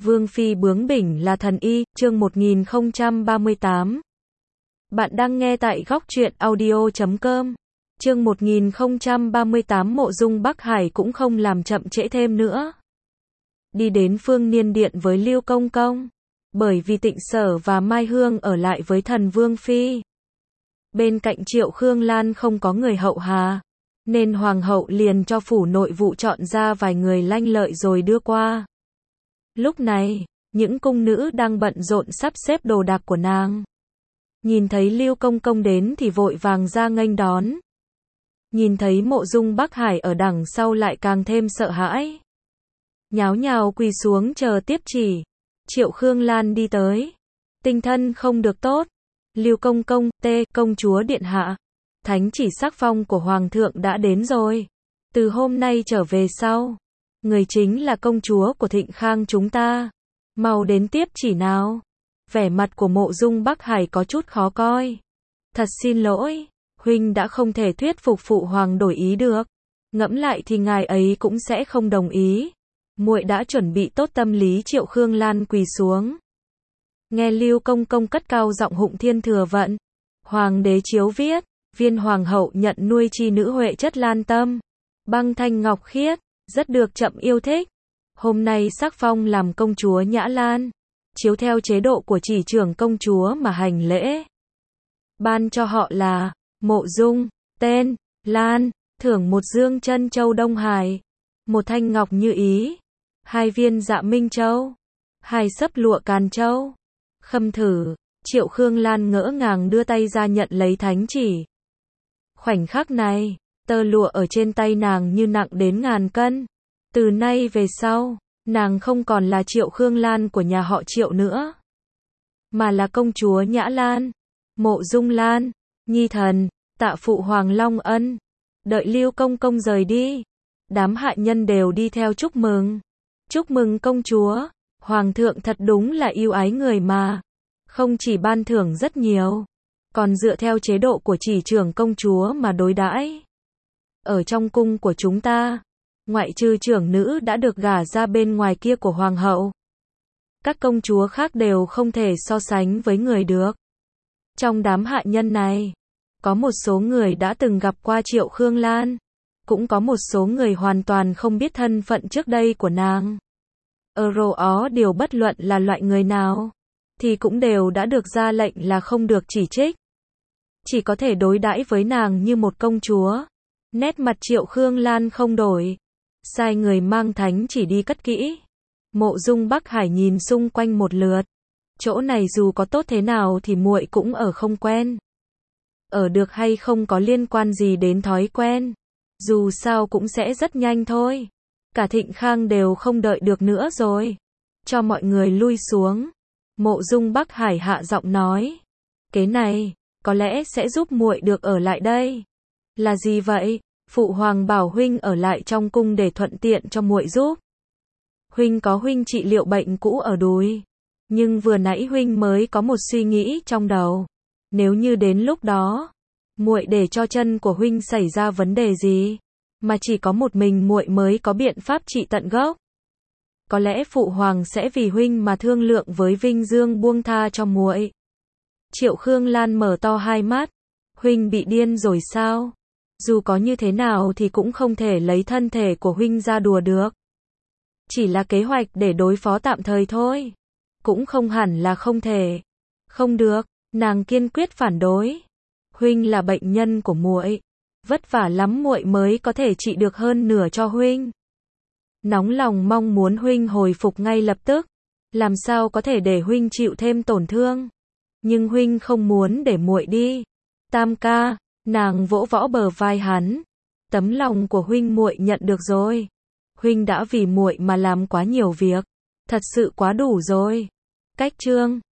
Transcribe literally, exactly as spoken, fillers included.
Vương phi bướng bỉnh là thần y, chương một nghìn không trăm ba mươi tám. Bạn đang nghe tại góc truyện audio chấm com. Chương một nghìn không trăm ba mươi tám. Mộ Dung Bắc Hải cũng không làm chậm trễ thêm nữa. Đi đến Phương Niên Điện với Lưu Công Công, bởi vì Tịnh Sở và Mai Hương ở lại với thần Vương phi. Bên cạnh Triệu Khương Lan không có người hậu hà, nên hoàng hậu liền cho phủ nội vụ chọn ra vài người lanh lợi rồi đưa qua. Lúc này, những cung nữ đang bận rộn sắp xếp đồ đạc của nàng. Nhìn thấy Lưu Công Công đến thì vội vàng ra nghênh đón. Nhìn thấy Mộ Dung Bắc Hải ở đằng sau lại càng thêm sợ hãi. Nháo nhào quỳ xuống chờ tiếp chỉ. Triệu Khương Lan đi tới. Tinh thần không được tốt. Lưu Công Công, tê, công chúa điện hạ. Thánh chỉ sắc phong của Hoàng thượng đã đến rồi. Từ hôm nay trở về sau, người chính là công chúa của Thịnh Khang chúng ta. Mau đến tiếp chỉ nào. Vẻ mặt của Mộ Dung Bắc Hải có chút khó coi. Thật xin lỗi, huynh đã không thể thuyết phục phụ hoàng đổi ý được. Ngẫm lại thì ngài ấy cũng sẽ không đồng ý. Muội đã chuẩn bị tốt tâm lý. Triệu Khương Lan quỳ xuống. Nghe Lưu Công Công cất cao giọng hụng thiên thừa vận. Hoàng đế chiếu viết, viên hoàng hậu nhận nuôi chi nữ huệ chất lan tâm, băng thanh ngọc khiết, rất được trẫm yêu thích. Hôm nay sắc phong làm công chúa Nhã Lan, chiếu theo chế độ của chỉ trưởng công chúa mà hành lễ. Ban cho họ là Mộ Dung, tên Lan, thưởng một dương chân châu Đông Hải, một thanh ngọc Như Ý, hai viên Dạ Minh Châu, hai sấp lụa Càn Châu. Khâm thử. Triệu Khương Lan ngỡ ngàng đưa tay ra nhận lấy thánh chỉ. Khoảnh khắc này, tơ lụa ở trên tay nàng như nặng đến ngàn cân. Từ nay về sau, nàng không còn là Triệu Khương Lan của nhà họ Triệu nữa, mà là công chúa Nhã Lan, Mộ Dung Lan, nhi thần, tạ phụ Hoàng Long ân. Đợi Lưu Công Công rời đi, đám hạ nhân đều đi theo chúc mừng. Chúc mừng công chúa, Hoàng thượng thật đúng là yêu ái người mà. Không chỉ ban thưởng rất nhiều, còn dựa theo chế độ của chỉ trưởng công chúa mà đối đãi. Ở trong cung của chúng ta, ngoại trừ trưởng nữ đã được gả ra bên ngoài kia của hoàng hậu, các công chúa khác đều không thể so sánh với người được. Trong đám hạ nhân này, có một số người đã từng gặp qua Triệu Khương Lan, cũng có một số người hoàn toàn không biết thân phận trước đây của nàng. Ở rồ ó điều bất luận là loại người nào, thì cũng đều đã được ra lệnh là không được chỉ trích. Chỉ có thể đối đãi với nàng như một công chúa. Nét mặt Triệu Khương Lan không đổi. Sai người mang thánh chỉ đi cất kỹ. Mộ Dung Bắc Hải nhìn xung quanh một lượt. Chỗ này dù có tốt thế nào thì muội cũng ở không quen. Ở được hay không có liên quan gì đến thói quen. Dù sao cũng sẽ rất nhanh thôi. Cả Thịnh Khang đều không đợi được nữa rồi. Cho mọi người lui xuống. Mộ Dung Bắc Hải hạ giọng nói. Cái này, có lẽ sẽ giúp muội được ở lại đây. Là gì vậy? Phụ hoàng bảo huynh ở lại trong cung để thuận tiện cho muội giúp. Huynh có huynh trị liệu bệnh cũ ở đùi. Nhưng vừa nãy huynh mới có một suy nghĩ trong đầu. Nếu như đến lúc đó, muội để cho chân của huynh xảy ra vấn đề gì, mà chỉ có một mình muội mới có biện pháp trị tận gốc. Có lẽ phụ hoàng sẽ vì huynh mà thương lượng với Vinh Dương buông tha cho muội. Triệu Khương Lan mở to hai mắt. Huynh bị điên rồi sao? Dù có như thế nào thì cũng không thể lấy thân thể của huynh ra đùa được. Chỉ là kế hoạch để đối phó tạm thời thôi. Cũng không hẳn là không thể. Không được, nàng kiên quyết phản đối. Huynh là bệnh nhân của muội, vất vả lắm muội mới có thể trị được hơn nửa cho huynh. Nóng lòng mong muốn huynh hồi phục ngay lập tức, làm sao có thể để huynh chịu thêm tổn thương. Nhưng huynh không muốn để muội đi. Tam ca, nàng vỗ võ bờ vai hắn. Tấm lòng của huynh muội nhận được rồi. Huynh đã vì muội mà làm quá nhiều việc, thật sự quá đủ rồi. Cách chương